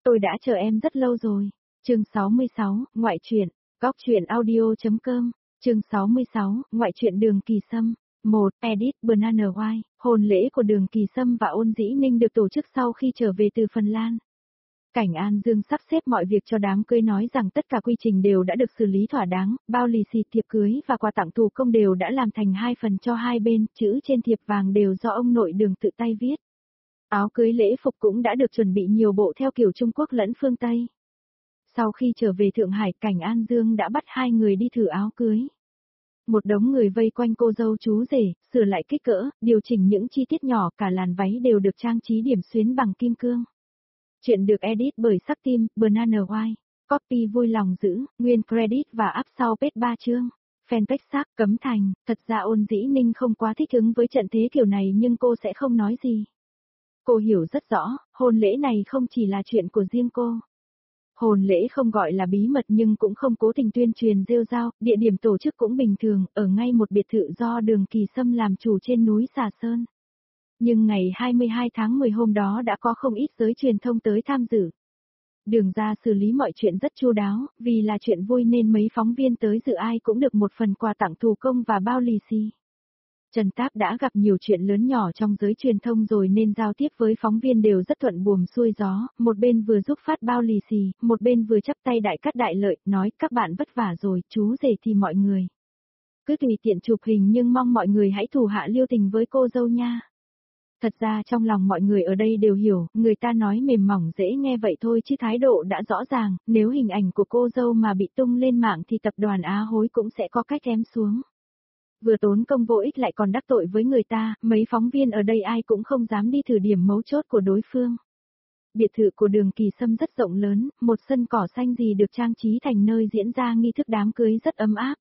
Tôi đã chờ em rất lâu rồi. Chương 66, ngoại truyện, góc truyện audio.com, chương 66, ngoại truyện Đường Kỳ Sâm. 1. Edit Banana White, hôn lễ của Đường Kỳ Sâm và Ôn Dĩ Ninh được tổ chức sau khi trở về từ Phần Lan. Cảnh An Dương sắp xếp mọi việc cho đám cưới, nói rằng tất cả quy trình đều đã được xử lý thỏa đáng, bao lì xì, thiệp cưới và quà tặng thủ công đều đã làm thành 2 phần cho hai bên, chữ trên thiệp vàng đều do ông nội Đường tự tay viết. Áo cưới lễ phục cũng đã được chuẩn bị nhiều bộ theo kiểu Trung Quốc lẫn phương Tây. Sau khi trở về Thượng Hải, Cảnh An Dương đã bắt hai người đi thử áo cưới. Một đống người vây quanh cô dâu chú rể, sửa lại kích cỡ, điều chỉnh những chi tiết nhỏ, cả làn váy đều được trang trí điểm xuyến bằng kim cương. Chuyện được edit bởi Sắc Tim, Banana White. Copy vui lòng giữ, nguyên credit và up sau page 3 chương. Fanpage Sắc, Cấm Thành. Thật ra Ôn Dĩ Ninh không quá thích ứng với trận thế kiểu này nhưng cô sẽ không nói gì. Cô hiểu rất rõ, hôn lễ này không chỉ là chuyện của riêng cô. Hôn lễ không gọi là bí mật nhưng cũng không cố tình tuyên truyền rêu rao, địa điểm tổ chức cũng bình thường, ở ngay một biệt thự do Đường Kỳ Sâm làm chủ trên núi Xà Sơn. Nhưng ngày 22 tháng 10 hôm đó đã có không ít giới truyền thông tới tham dự. Đường ra xử lý mọi chuyện rất chu đáo, vì là chuyện vui nên mấy phóng viên tới dự ai cũng được một phần quà tặng thủ công và bao lì xì. Trần Táp đã gặp nhiều chuyện lớn nhỏ trong giới truyền thông rồi nên giao tiếp với phóng viên đều rất thuận buồm xuôi gió, một bên vừa giúp phát bao lì xì, một bên vừa chắp tay đại cát đại lợi, nói các bạn vất vả rồi, chú rể thì mọi người. Cứ tùy tiện chụp hình nhưng mong mọi người hãy thủ hạ lưu tình với cô dâu nha. Thật ra trong lòng mọi người ở đây đều hiểu, người ta nói mềm mỏng dễ nghe vậy thôi chứ thái độ đã rõ ràng, nếu hình ảnh của cô dâu mà bị tung lên mạng thì tập đoàn Á Hối cũng sẽ có cách ém xuống. Vừa tốn công vô ích lại còn đắc tội với người ta, mấy phóng viên ở đây ai cũng không dám đi thử điểm mấu chốt của đối phương. Biệt thự của Đường Kỳ Sâm rất rộng lớn, một sân cỏ xanh gì được trang trí thành nơi diễn ra nghi thức đám cưới rất ấm áp.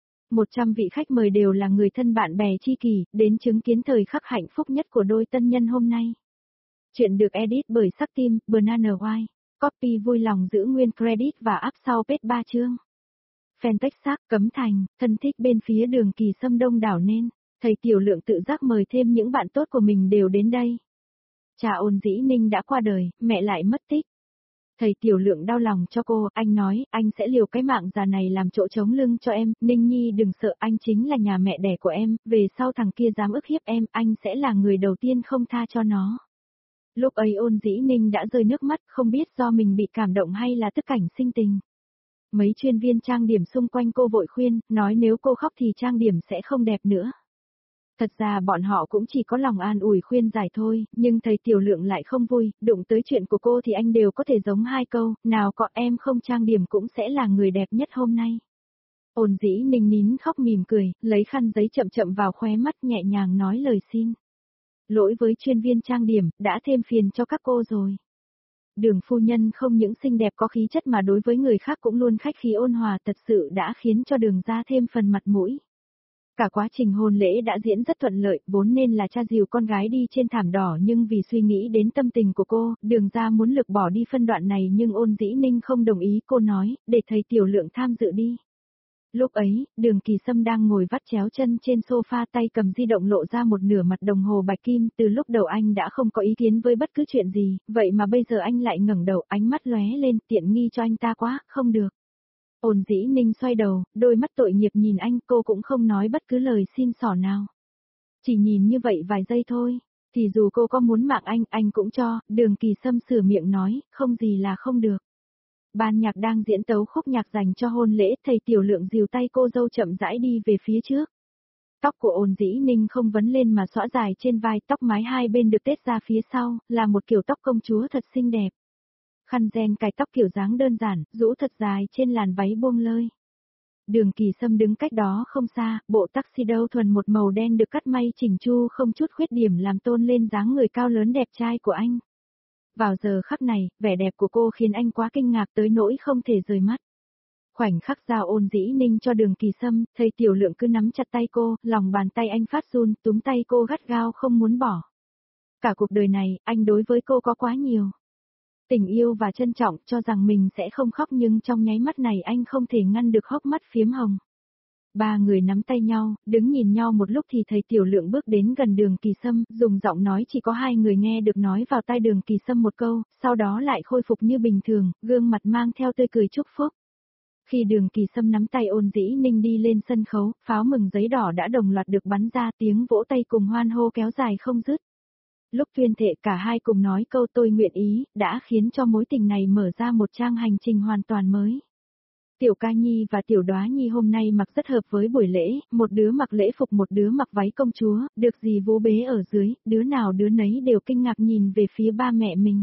100 vị khách mời đều là người thân bạn bè tri kỷ, đến chứng kiến thời khắc hạnh phúc nhất của đôi tân nhân hôm nay. Chuyện được edit bởi Sắc Tim, Banana White. Copy vui lòng giữ nguyên credit và up sau page 3 chương. Fanpage Sắc, Cấm Thành, thân thích bên phía Đường Kỳ Sâm đông đảo nên, thầy Tiểu Lượng tự giác mời thêm những bạn tốt của mình đều đến đây. Cha Ôn Dĩ Ninh đã qua đời, mẹ lại mất tích. Thầy Tiểu Lượng đau lòng cho cô, anh nói, anh sẽ liều cái mạng già này làm chỗ chống lưng cho em, Ninh Nhi đừng sợ, anh chính là nhà mẹ đẻ của em, về sau thằng kia dám ức hiếp em, anh sẽ là người đầu tiên không tha cho nó. Lúc ấy Ôn Dĩ Ninh đã rơi nước mắt, không biết do mình bị cảm động hay là tức cảnh sinh tình. Mấy chuyên viên trang điểm xung quanh cô vội khuyên, nói nếu cô khóc thì trang điểm sẽ không đẹp nữa. Thật ra bọn họ cũng chỉ có lòng an ủi khuyên giải thôi, nhưng thầy Tiểu Lượng lại không vui, đụng tới chuyện của cô thì anh đều có thể giống hai câu, nào có em không trang điểm cũng sẽ là người đẹp nhất hôm nay. Ôn Dĩ Ninh nín khóc mỉm cười, lấy khăn giấy chậm chậm vào khóe mắt nhẹ nhàng nói lời xin. Lỗi với chuyên viên trang điểm, đã thêm phiền cho các cô rồi. Đường phu nhân không những xinh đẹp có khí chất mà đối với người khác cũng luôn khách khí ôn hòa, thật sự đã khiến cho Đường ra thêm phần mặt mũi. Cả quá trình hôn lễ đã diễn rất thuận lợi, vốn nên là cha dìu con gái đi trên thảm đỏ nhưng vì suy nghĩ đến tâm tình của cô, Đường ra muốn lược bỏ đi phân đoạn này nhưng Ôn Dĩ Ninh không đồng ý, cô nói, để thầy Tiểu Lượng tham dự đi. Lúc ấy, Đường Kỳ Sâm đang ngồi vắt chéo chân trên sofa, tay cầm di động lộ ra một nửa mặt đồng hồ bạch kim, từ lúc đầu anh đã không có ý kiến với bất cứ chuyện gì, vậy mà bây giờ anh lại ngẩng đầu, ánh mắt lóe lên, tiện nghi cho anh ta quá, không được. Ôn Dĩ Ninh xoay đầu, đôi mắt tội nghiệp nhìn anh, cô cũng không nói bất cứ lời xin xỏ nào. Chỉ nhìn như vậy vài giây thôi, thì dù cô có muốn mạng anh cũng cho, Đường Kỳ Sâm sửa miệng nói, không gì là không được. Ban nhạc đang diễn tấu khúc nhạc dành cho hôn lễ, thầy Tiểu Lượng dìu tay cô dâu chậm rãi đi về phía trước. Tóc của Ôn Dĩ Ninh không vấn lên mà xõa dài trên vai, tóc mái hai bên được tết ra phía sau, là một kiểu tóc công chúa thật xinh đẹp. Khăn ren cài tóc kiểu dáng đơn giản, rũ thật dài trên làn váy buông lơi. Đường Kỳ Sâm đứng cách đó không xa, bộ tuxedo thuần một màu đen được cắt may chỉnh chu không chút khuyết điểm làm tôn lên dáng người cao lớn đẹp trai của anh. Vào giờ khắc này, vẻ đẹp của cô khiến anh quá kinh ngạc tới nỗi không thể rời mắt. Khoảnh khắc giao Ôn Dĩ Ninh cho Đường Kỳ Sâm, thầy Tiểu Lượng cứ nắm chặt tay cô, lòng bàn tay anh phát run, túm tay cô gắt gao không muốn bỏ. Cả cuộc đời này, anh đối với cô có quá nhiều tình yêu và trân trọng, cho rằng mình sẽ không khóc nhưng trong nháy mắt này anh không thể ngăn được hốc mắt phiếm hồng. Ba người nắm tay nhau, đứng nhìn nhau một lúc thì thấy Tiểu Lượng bước đến gần Đường Kỳ Sâm, dùng giọng nói chỉ có hai người nghe được nói vào tai Đường Kỳ Sâm một câu, sau đó lại khôi phục như bình thường, gương mặt mang theo tươi cười chúc phúc. Khi Đường Kỳ Sâm nắm tay Ôn Dĩ Ninh đi lên sân khấu, pháo mừng giấy đỏ đã đồng loạt được bắn ra, tiếng vỗ tay cùng hoan hô kéo dài không dứt. Lúc tuyên thệ cả hai cùng nói câu tôi nguyện ý, đã khiến cho mối tình này mở ra một trang hành trình hoàn toàn mới. Tiểu Ca Nhi và Tiểu Đóa Nhi hôm nay mặc rất hợp với buổi lễ, một đứa mặc lễ phục một đứa mặc váy công chúa, được dì vú bế ở dưới, đứa nào đứa nấy đều kinh ngạc nhìn về phía ba mẹ mình.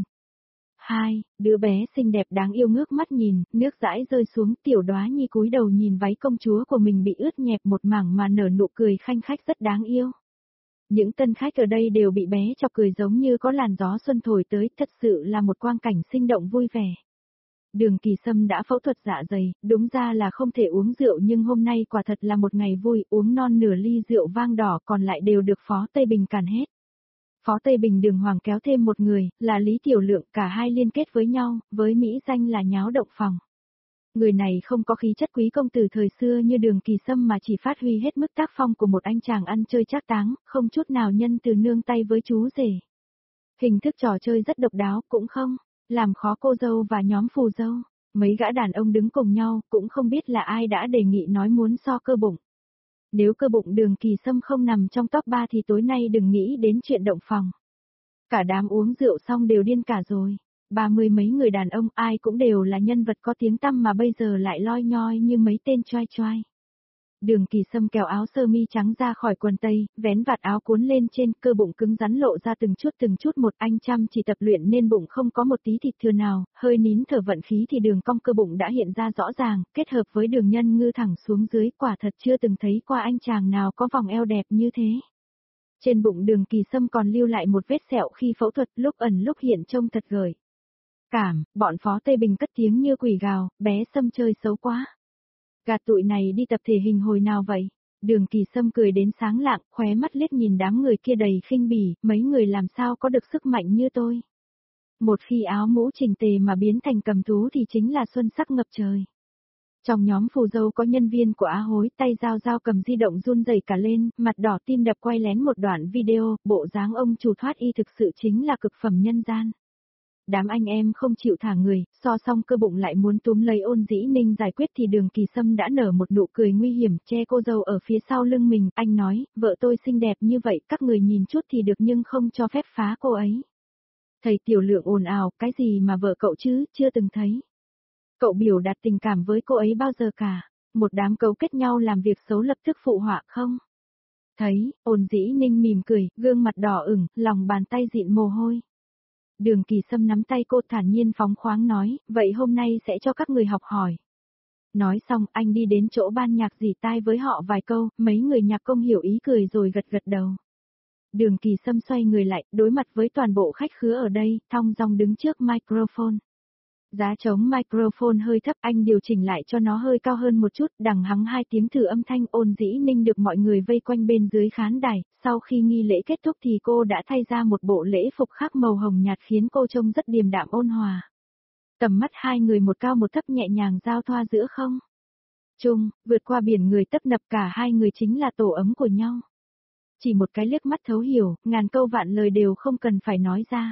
Hai, đứa bé xinh đẹp đáng yêu ngước mắt nhìn, nước dãi rơi xuống, Tiểu Đóa Nhi cúi đầu nhìn váy công chúa của mình bị ướt nhẹp một mảng mà nở nụ cười khanh khách rất đáng yêu. Những tân khách ở đây đều bị bé chọc cười giống như có làn gió xuân thổi tới, thật sự là một quang cảnh sinh động vui vẻ. Đường Kỳ Sâm đã phẫu thuật dạ dày, đúng ra là không thể uống rượu nhưng hôm nay quả thật là một ngày vui, uống non nửa ly rượu vang đỏ còn lại đều được Phó Tây Bình càn hết. Phó Tây Bình Đường Hoàng kéo thêm một người, là Lý Tiểu Lượng, cả hai liên kết với nhau, với mỹ danh là nháo động phòng. Người này không có khí chất quý công tử thời xưa như Đường Kỳ Sâm mà chỉ phát huy hết mức tác phong của một anh chàng ăn chơi trác táng, không chút nào nhân từ nương tay với chú rể. Hình thức trò chơi rất độc đáo, cũng không làm khó cô dâu và nhóm phù dâu. Mấy gã đàn ông đứng cùng nhau, cũng không biết là ai đã đề nghị nói muốn so cơ bụng. Nếu cơ bụng Đường Kỳ Sâm không nằm trong top 3 thì tối nay đừng nghĩ đến chuyện động phòng. Cả đám uống rượu xong đều điên cả rồi. 30 mấy người đàn ông ai cũng đều là nhân vật có tiếng tăm mà bây giờ lại loi nhoi như mấy tên choai choai. Đường Kỳ Sâm kéo áo sơ mi trắng ra khỏi quần tây, vén vạt áo cuốn lên trên, cơ bụng cứng rắn lộ ra từng chút một, anh chăm chỉ tập luyện nên bụng không có một tí thịt thừa nào, hơi nín thở vận khí thì đường cong cơ bụng đã hiện ra rõ ràng, kết hợp với đường nhân ngư thẳng xuống dưới, quả thật chưa từng thấy qua anh chàng nào có vòng eo đẹp như thế. Trên bụng Đường Kỳ Sâm còn lưu lại một vết sẹo khi phẫu thuật, lúc ẩn lúc hiện trông thật gợi cảm, bọn Phó Tây Bình cất tiếng như quỷ gào, bé Sâm chơi xấu quá. Gạt tụi này đi tập thể hình hồi nào vậy? Đường Kỳ Sâm cười đến sáng lạng, khóe mắt liếc nhìn đám người kia đầy khinh bỉ, mấy người làm sao có được sức mạnh như tôi. Một khi áo mũ chỉnh tề mà biến thành cầm thú thì chính là xuân sắc ngập trời. Trong nhóm phù dâu có nhân viên của Á Hối, tay dao cầm di động run rẩy cả lên, mặt đỏ tim đập quay lén một đoạn video, bộ dáng ông chủ thoát y thực sự chính là cực phẩm nhân gian. Đám anh em không chịu thả người, so xong cơ bụng lại muốn túm lấy Ôn Dĩ Ninh giải quyết thì Đường Kỳ Sâm đã nở một nụ cười nguy hiểm che cô dâu ở phía sau lưng mình, anh nói, vợ tôi xinh đẹp như vậy, các người nhìn chút thì được nhưng không cho phép phá cô ấy. Thầy Tiểu Lượng ồn ào, cái gì mà vợ cậu chứ, chưa từng thấy. Cậu biểu đạt tình cảm với cô ấy bao giờ cả, một đám cấu kết nhau làm việc xấu lập tức phụ họa không? Thấy, Ôn Dĩ Ninh mỉm cười, gương mặt đỏ ửng, lòng bàn tay dịn mồ hôi. Đường Kỳ Sâm nắm tay cô thản nhiên phóng khoáng nói, vậy hôm nay sẽ cho các người học hỏi. Nói xong anh đi đến chỗ ban nhạc rỉ tai với họ vài câu, mấy người nhạc công hiểu ý cười rồi gật gật đầu. Đường Kỳ Sâm xoay người lại, đối mặt với toàn bộ khách khứa ở đây, thong dong đứng trước microphone. Giá trống microphone hơi thấp, anh điều chỉnh lại cho nó hơi cao hơn một chút, đằng hắng hai tiếng thử âm thanh. Ôn Dĩ Ninh được mọi người vây quanh bên dưới khán đài, sau khi nghi lễ kết thúc thì cô đã thay ra một bộ lễ phục khác màu hồng nhạt khiến cô trông rất điềm đạm ôn hòa. Tầm mắt hai người một cao một thấp nhẹ nhàng giao thoa giữa không trung, vượt qua biển người tấp nập, cả hai người chính là tổ ấm của nhau. Chỉ một cái liếc mắt thấu hiểu, ngàn câu vạn lời đều không cần phải nói ra.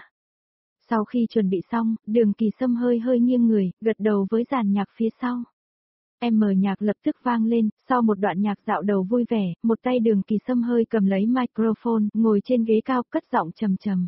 Sau khi chuẩn bị xong, Đường Kỳ Sâm hơi nghiêng người, gật đầu với dàn nhạc phía sau. Nhạc lập tức vang lên, sau một đoạn nhạc dạo đầu vui vẻ, một tay Đường Kỳ Sâm hơi cầm lấy microphone, ngồi trên ghế cao cất giọng trầm trầm.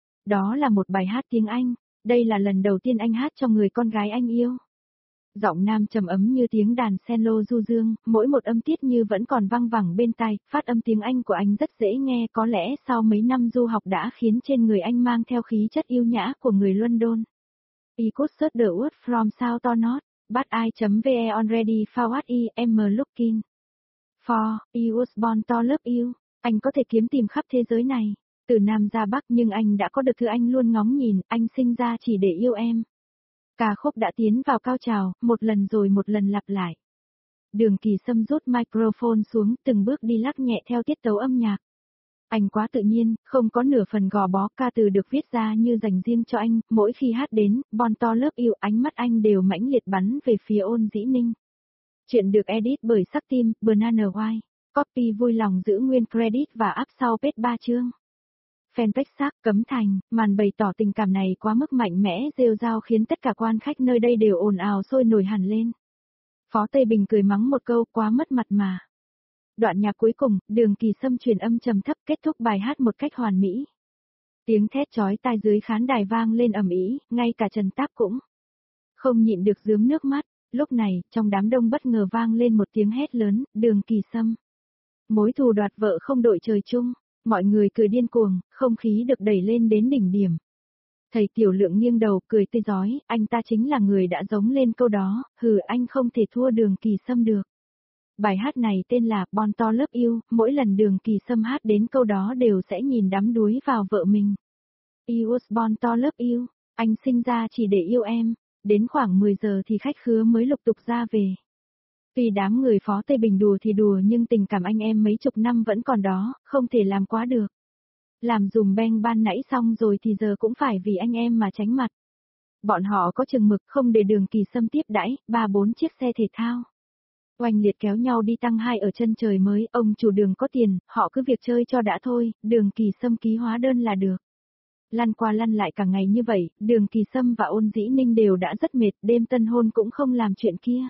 Đó là một bài hát tiếng Anh, đây là lần đầu tiên anh hát cho người con gái anh yêu. Giọng nam trầm ấm như tiếng đàn cello du dương, mỗi một âm tiết như vẫn còn vang vẳng bên tai, phát âm tiếng Anh của anh rất dễ nghe, có lẽ sau mấy năm du học đã khiến trên người anh mang theo khí chất yêu nhã của người London. I could search the word from south or north, but I.ve already found what I am looking for, I was born to love you. Anh có thể kiếm tìm khắp thế giới này, từ Nam ra Bắc nhưng anh đã có được thứ anh luôn ngóng nhìn, anh sinh ra chỉ để yêu em. Ca khúc đã tiến vào cao trào, một lần rồi một lần lặp lại. Đường Kỳ Sâm rút microphone xuống, từng bước đi lắc nhẹ theo tiết tấu âm nhạc. Anh quá tự nhiên, không có nửa phần gò bó, ca từ được viết ra như dành riêng cho anh, mỗi khi hát đến, Born to Love You, ánh mắt anh đều mãnh liệt bắn về phía Ôn Dĩ Ninh. Chuyện được edit bởi Sắc Tim, Banana White. Copy vui lòng giữ nguyên credit và up sau page 3 chương. Fanpage Sắc Cấm Thành, màn bày tỏ tình cảm này quá mức mạnh mẽ rêu rao khiến tất cả quan khách nơi đây đều ồn ào sôi nổi hẳn lên. Phó Tây Bình cười mắng một câu quá mất mặt mà. Đoạn nhạc cuối cùng, Đường Kỳ Sâm truyền âm trầm thấp kết thúc bài hát một cách hoàn mỹ. Tiếng thét chói tai dưới khán đài vang lên ầm ĩ, ngay cả Trần Táp cũng không nhịn được rướm nước mắt. Lúc này, trong đám đông bất ngờ vang lên một tiếng hét lớn, Đường Kỳ Sâm. Mối thù đoạt vợ không đội trời chung, mọi người cười điên cuồng, không khí được đẩy lên đến đỉnh điểm. Thầy Tiểu Lượng nghiêng đầu cười tươi rói, anh ta chính là người đã giống lên câu đó, anh không thể thua Đường Kỳ Sâm được. Bài hát này tên là Born to Love You, mỗi lần Đường Kỳ Sâm hát đến câu đó đều sẽ nhìn đắm đuối vào vợ mình. I was born to love you, anh sinh ra chỉ để yêu em. Đến khoảng 10 giờ thì khách khứa mới lục tục ra về. Tuy đám người Phó Tây Bình đùa thì đùa nhưng tình cảm anh em mấy chục năm vẫn còn đó, không thể làm quá được. Làm dùm beng ban nãy xong rồi thì giờ cũng phải vì anh em mà tránh mặt. Bọn họ có chừng mực không để Đường Kỳ Sâm tiếp đãi, 3-4 chiếc xe thể thao. Oanh liệt kéo nhau đi tăng hai ở chân trời mới, ông chủ Đường có tiền, họ cứ việc chơi cho đã thôi, Đường Kỳ Sâm ký hóa đơn là được. Lăn qua lăn lại cả ngày như vậy, Đường Kỳ Sâm và Ôn Dĩ Ninh đều đã rất mệt, đêm tân hôn cũng không làm chuyện kia.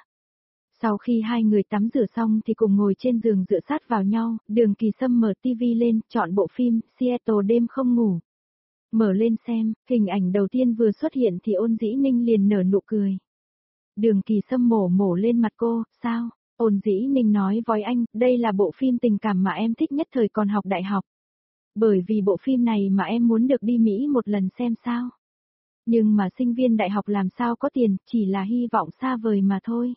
Sau khi hai người tắm rửa xong thì cùng ngồi trên giường dựa sát vào nhau, Đường Kỳ Sâm mở tivi lên, chọn bộ phim Seattle đêm không ngủ. Mở lên xem, hình ảnh đầu tiên vừa xuất hiện thì Ôn Dĩ Ninh liền nở nụ cười. Đường Kỳ Sâm mổ lên mặt cô, sao? Ôn Dĩ Ninh nói với anh, đây là bộ phim tình cảm mà em thích nhất thời còn học đại học. Bởi vì bộ phim này mà em muốn được đi Mỹ một lần xem sao. Nhưng mà sinh viên đại học làm sao có tiền, chỉ là hy vọng xa vời mà thôi.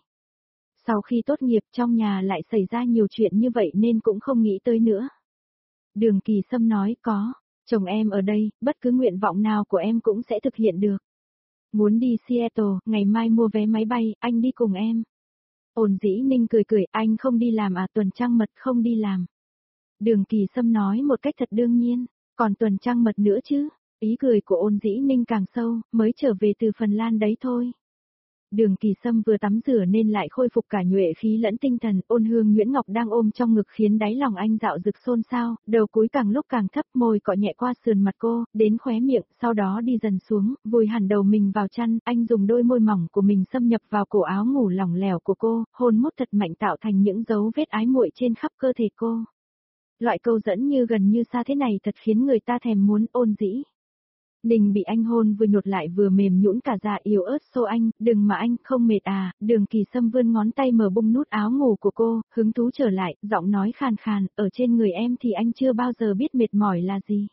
Sau khi tốt nghiệp trong nhà lại xảy ra nhiều chuyện như vậy nên cũng không nghĩ tới nữa. Đường Kỳ Sâm nói có, chồng em ở đây, bất cứ nguyện vọng nào của em cũng sẽ thực hiện được. Muốn đi Seattle, ngày mai mua vé máy bay, anh đi cùng em. Ôn Dĩ Ninh cười, anh không đi làm à? Tuần trăng mật không đi làm. Đường Kỳ Sâm nói một cách thật đương nhiên, còn tuần trăng mật nữa chứ, ý cười của Ôn Dĩ Ninh càng sâu, mới trở về từ Phần Lan đấy thôi. Đường Kỳ Sâm vừa tắm rửa nên lại khôi phục cả nhuệ khí lẫn tinh thần, Ôn Hương Nguyễn Ngọc đang ôm trong ngực khiến đáy lòng anh dạo dực xôn xao, đầu cúi càng lúc càng thấp, môi cọ nhẹ qua sườn mặt cô, đến khóe miệng, sau đó đi dần xuống, vùi hẳn đầu mình vào chăn, anh dùng đôi môi mỏng của mình xâm nhập vào cổ áo ngủ lỏng lẻo của cô, hôn mút thật mạnh tạo thành những dấu vết ái muội trên khắp cơ thể cô. Loại câu dẫn như gần như xa thế này thật khiến người ta thèm muốn. Ôn Dĩ Ninh bị anh hôn vừa nhột lại vừa mềm nhũn cả dạ yếu ớt xô anh, đừng mà anh, không mệt à? Đường Kỳ Sâm vươn ngón tay mở bung nút áo ngủ của cô, hứng thú trở lại, giọng nói khàn khàn, ở trên người em thì anh chưa bao giờ biết mệt mỏi là gì.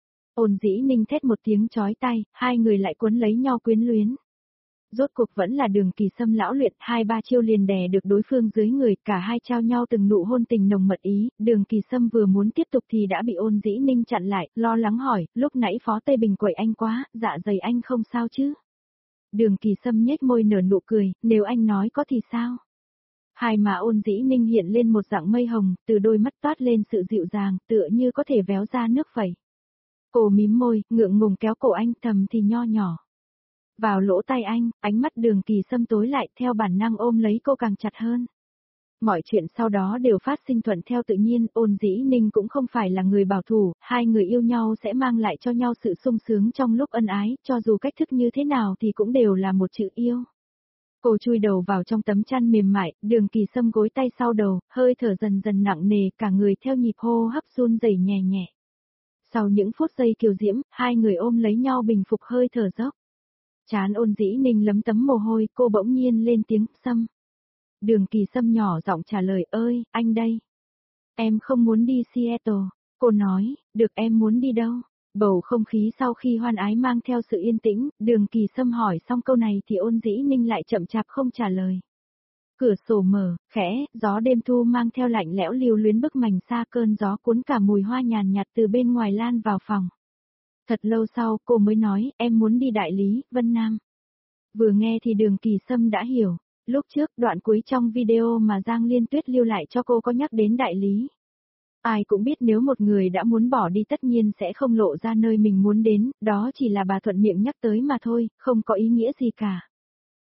Ôn Dĩ Ninh thét một tiếng chói tai, hai người lại cuốn lấy nhau quyến luyến. Rốt cuộc vẫn là Đường Kỳ Sâm lão luyện, 2-3 chiêu liền đè được đối phương dưới người, cả hai trao nhau từng nụ hôn tình nồng mật ý, Đường Kỳ Sâm vừa muốn tiếp tục thì đã bị Ôn Dĩ Ninh chặn lại, lo lắng hỏi, lúc nãy Phó Tây Bình quậy anh quá, dạ dày anh không sao chứ? Đường Kỳ Sâm nhếch môi nở nụ cười, nếu anh nói có thì sao? Hai má Ôn Dĩ Ninh hiện lên một dạng mây hồng, từ đôi mắt toát lên sự dịu dàng, tựa như có thể véo ra nước vậy. Cô mím môi, ngượng ngùng kéo cổ anh, thầm thì nho nhỏ. Vào lỗ tai anh, ánh mắt Đường Kỳ Sâm tối lại, theo bản năng ôm lấy cô càng chặt hơn. Mọi chuyện sau đó đều phát sinh thuận theo tự nhiên, Ôn Dĩ Ninh cũng không phải là người bảo thủ, hai người yêu nhau sẽ mang lại cho nhau sự sung sướng trong lúc ân ái, cho dù cách thức như thế nào thì cũng đều là một chữ yêu. Cô chui đầu vào trong tấm chăn mềm mại, Đường Kỳ Sâm gối tay sau đầu, hơi thở dần dần nặng nề, cả người theo nhịp hô hấp run rẩy nhẹ nhẹ. Sau những phút giây kiều diễm, hai người ôm lấy nhau bình phục hơi thở dốc. Trán Ôn Dĩ Ninh lấm tấm mồ hôi, cô bỗng nhiên lên tiếng, Sâm. Đường Kỳ Sâm nhỏ giọng trả lời, ơi, anh đây. Em không muốn đi Seattle. Cô nói, được, em muốn đi đâu? Bầu không khí sau khi hoan ái mang theo sự yên tĩnh, Đường Kỳ Sâm hỏi xong câu này thì Ôn Dĩ Ninh lại chậm chạp không trả lời. Cửa sổ mở, khẽ, gió đêm thu mang theo lạnh lẽo lưu luyến bức mành xa, cơn gió cuốn cả mùi hoa nhàn nhạt từ bên ngoài lan vào phòng. Thật lâu sau, cô mới nói, em muốn đi đại lý, Vân Nam. Vừa nghe thì Đường Kỳ Sâm đã hiểu. Lúc trước, đoạn cuối trong video mà Giang Liên Tuyết lưu lại cho cô có nhắc đến đại lý. Ai cũng biết nếu một người đã muốn bỏ đi tất nhiên sẽ không lộ ra nơi mình muốn đến, đó chỉ là bà thuận miệng nhắc tới mà thôi, không có ý nghĩa gì cả.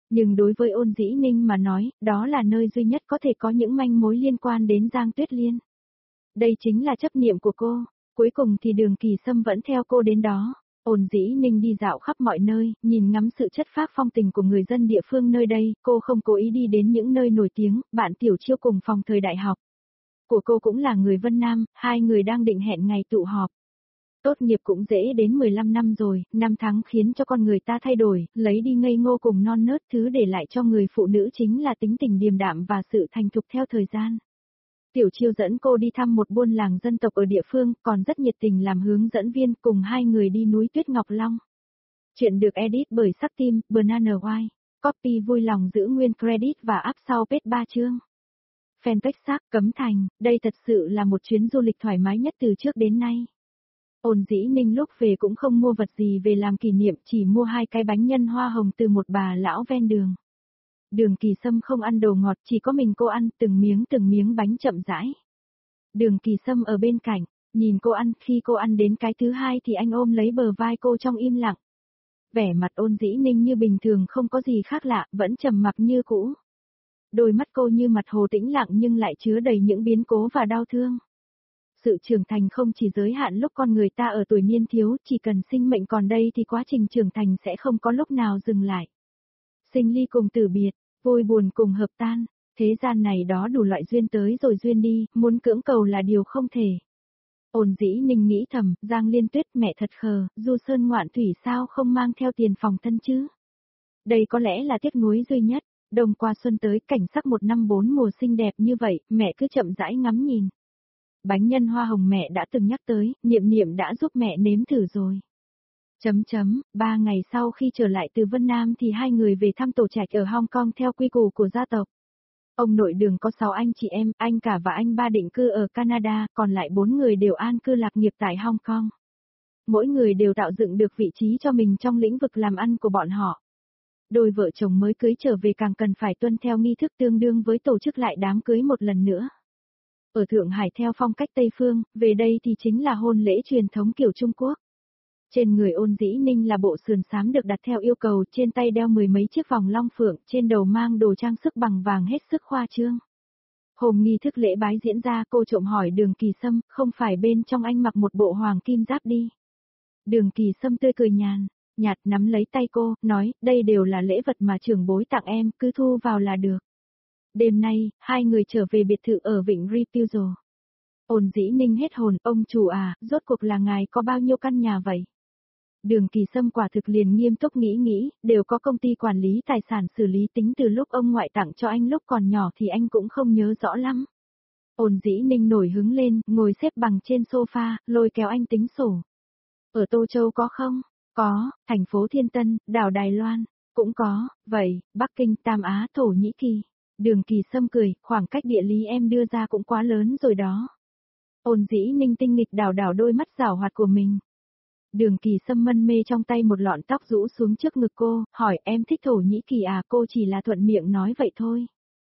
Nhưng đối với Ôn Dĩ Ninh mà nói, đó là nơi duy nhất có thể có những manh mối liên quan đến Giang Tuyết Liên. Đây chính là chấp niệm của cô, cuối cùng thì Đường Kỳ Sâm vẫn theo cô đến đó. Ôn Dĩ Ninh đi dạo khắp mọi nơi, nhìn ngắm sự chất phác phong tình của người dân địa phương nơi đây, cô không cố ý đi đến những nơi nổi tiếng, bạn Tiểu Chiêu cùng phòng thời đại học. Của cô cũng là người Vân Nam, hai người đang định hẹn ngày tụ họp. Tốt nghiệp cũng dễ đến 15 năm rồi, năm tháng khiến cho con người ta thay đổi, lấy đi ngây ngô cùng non nớt, thứ để lại cho người phụ nữ chính là tính tình điềm đạm và sự thành thục theo thời gian. Tiểu Chiêu dẫn cô đi thăm một buôn làng dân tộc ở địa phương, còn rất nhiệt tình làm hướng dẫn viên, cùng hai người đi núi Tuyết Ngọc Long. Chuyện được edit bởi Sắc Tim, Banana White. Copy vui lòng giữ nguyên credit và up sau page 3 chương. Fanpage Sắc Cấm Thành, đây thật sự là một chuyến du lịch thoải mái nhất từ trước đến nay. Ôn Dĩ Ninh lúc về cũng không mua vật gì về làm kỷ niệm, chỉ mua 2 cái bánh nhân hoa hồng từ một bà lão ven đường. Đường Kỳ Sâm không ăn đồ ngọt, chỉ có mình cô ăn từng miếng bánh chậm rãi. Đường Kỳ Sâm ở bên cạnh, nhìn cô ăn, khi cô ăn đến cái thứ hai thì anh ôm lấy bờ vai cô trong im lặng. Vẻ mặt Ôn Dĩ Ninh như bình thường không có gì khác lạ, vẫn trầm mặc như cũ. Đôi mắt cô như mặt hồ tĩnh lặng nhưng lại chứa đầy những biến cố và đau thương. Sự trưởng thành không chỉ giới hạn lúc con người ta ở tuổi niên thiếu, chỉ cần sinh mệnh còn đây thì quá trình trưởng thành sẽ không có lúc nào dừng lại. Sinh ly cùng tử biệt, vui buồn cùng hợp tan, thế gian này đó đủ loại duyên tới rồi duyên đi, muốn cưỡng cầu là điều không thể. Ôn Dĩ Ninh nghĩ thầm, Giang Liên Tuyết mẹ thật khờ, du sơn ngoạn thủy sao không mang theo tiền phòng thân chứ? Đây có lẽ là tiếc nuối duy nhất, đông qua xuân tới cảnh sắc một năm 4 mùa xinh đẹp như vậy, mẹ cứ chậm rãi ngắm nhìn. Bánh nhân hoa hồng mẹ đã từng nhắc tới, Niệm Niệm đã giúp mẹ nếm thử rồi. 3 ngày sau khi trở lại từ Vân Nam thì hai người về thăm tổ trạch ở Hong Kong theo quy củ của gia tộc. Ông nội Đường có 6 anh chị em, anh cả và anh ba định cư ở Canada, còn lại 4 người đều an cư lạc nghiệp tại Hong Kong. Mỗi người đều tạo dựng được vị trí cho mình trong lĩnh vực làm ăn của bọn họ. Đôi vợ chồng mới cưới trở về càng cần phải tuân theo nghi thức tương đương với tổ chức lại đám cưới một lần nữa. Ở Thượng Hải theo phong cách Tây Phương, về đây thì chính là hôn lễ truyền thống kiểu Trung Quốc. Trên người Ôn Dĩ Ninh là bộ sườn xám được đặt theo yêu cầu, trên tay đeo 10 mấy chiếc vòng long phượng, trên đầu mang đồ trang sức bằng vàng hết sức khoa trương. Hôm nghi thức lễ bái diễn ra, cô trộm hỏi Đường Kỳ Sâm, không phải bên trong anh mặc một bộ hoàng kim giáp đi. Đường Kỳ Sâm tươi cười nhạt nắm lấy tay cô, nói, đây đều là lễ vật mà trưởng bối tặng em, cứ thu vào là được. Đêm nay, hai người trở về biệt thự ở Vịnh Refusal. Ôn Dĩ Ninh hết hồn, ông chủ à, rốt cuộc là ngài có bao nhiêu căn nhà vậy? Đường Kỳ Sâm quả thực liền nghiêm túc nghĩ, đều có công ty quản lý tài sản xử lý, tính từ lúc ông ngoại tặng cho anh lúc còn nhỏ thì anh cũng không nhớ rõ lắm. Ôn Dĩ Ninh nổi hứng lên, ngồi xếp bằng trên sofa, lôi kéo anh tính sổ. Ở Tô Châu có không? Có, thành phố Thiên Tân, đảo Đài Loan, cũng có, vậy, Bắc Kinh, Tam Á, Thổ Nhĩ Kỳ. Đường Kỳ Sâm cười, khoảng cách địa lý em đưa ra cũng quá lớn rồi đó. Ôn Dĩ Ninh tinh nghịch đảo đôi mắt giảo hoạt của mình. Đường Kỳ Sâm mân mê trong tay một lọn tóc rũ xuống trước ngực cô, hỏi em thích Thổ Nhĩ Kỳ à, cô chỉ là thuận miệng nói vậy thôi.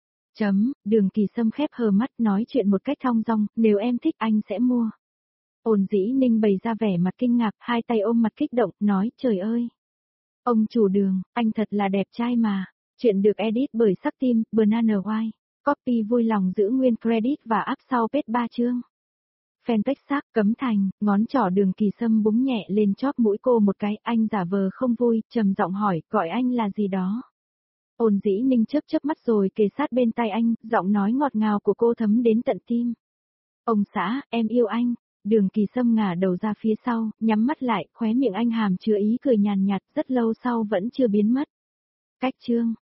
Đường Kỳ Sâm khép hờ mắt nói chuyện một cách thong dong, nếu em thích anh sẽ mua. Ôn Dĩ Ninh bày ra vẻ mặt kinh ngạc, hai tay ôm mặt kích động, nói, trời ơi. Ông chủ Đường, anh thật là đẹp trai mà. Chuyện được edit bởi Sắc Tim, Banana White. Copy vui lòng giữ nguyên credit và up sau page 3 chương. Fanpage Sắc Cấm Thành, ngón trỏ Đường Kỳ Sâm búng nhẹ lên chóp mũi cô một cái, anh giả vờ không vui, trầm giọng hỏi, gọi anh là gì đó. Ôn Dĩ Ninh chớp mắt rồi kề sát bên tai anh, giọng nói ngọt ngào của cô thấm đến tận tim. Ông xã, em yêu anh. Đường Kỳ Sâm ngả đầu ra phía sau, nhắm mắt lại, khóe miệng anh hàm chứa ý cười nhàn nhạt, rất lâu sau vẫn chưa biến mất. Cách chương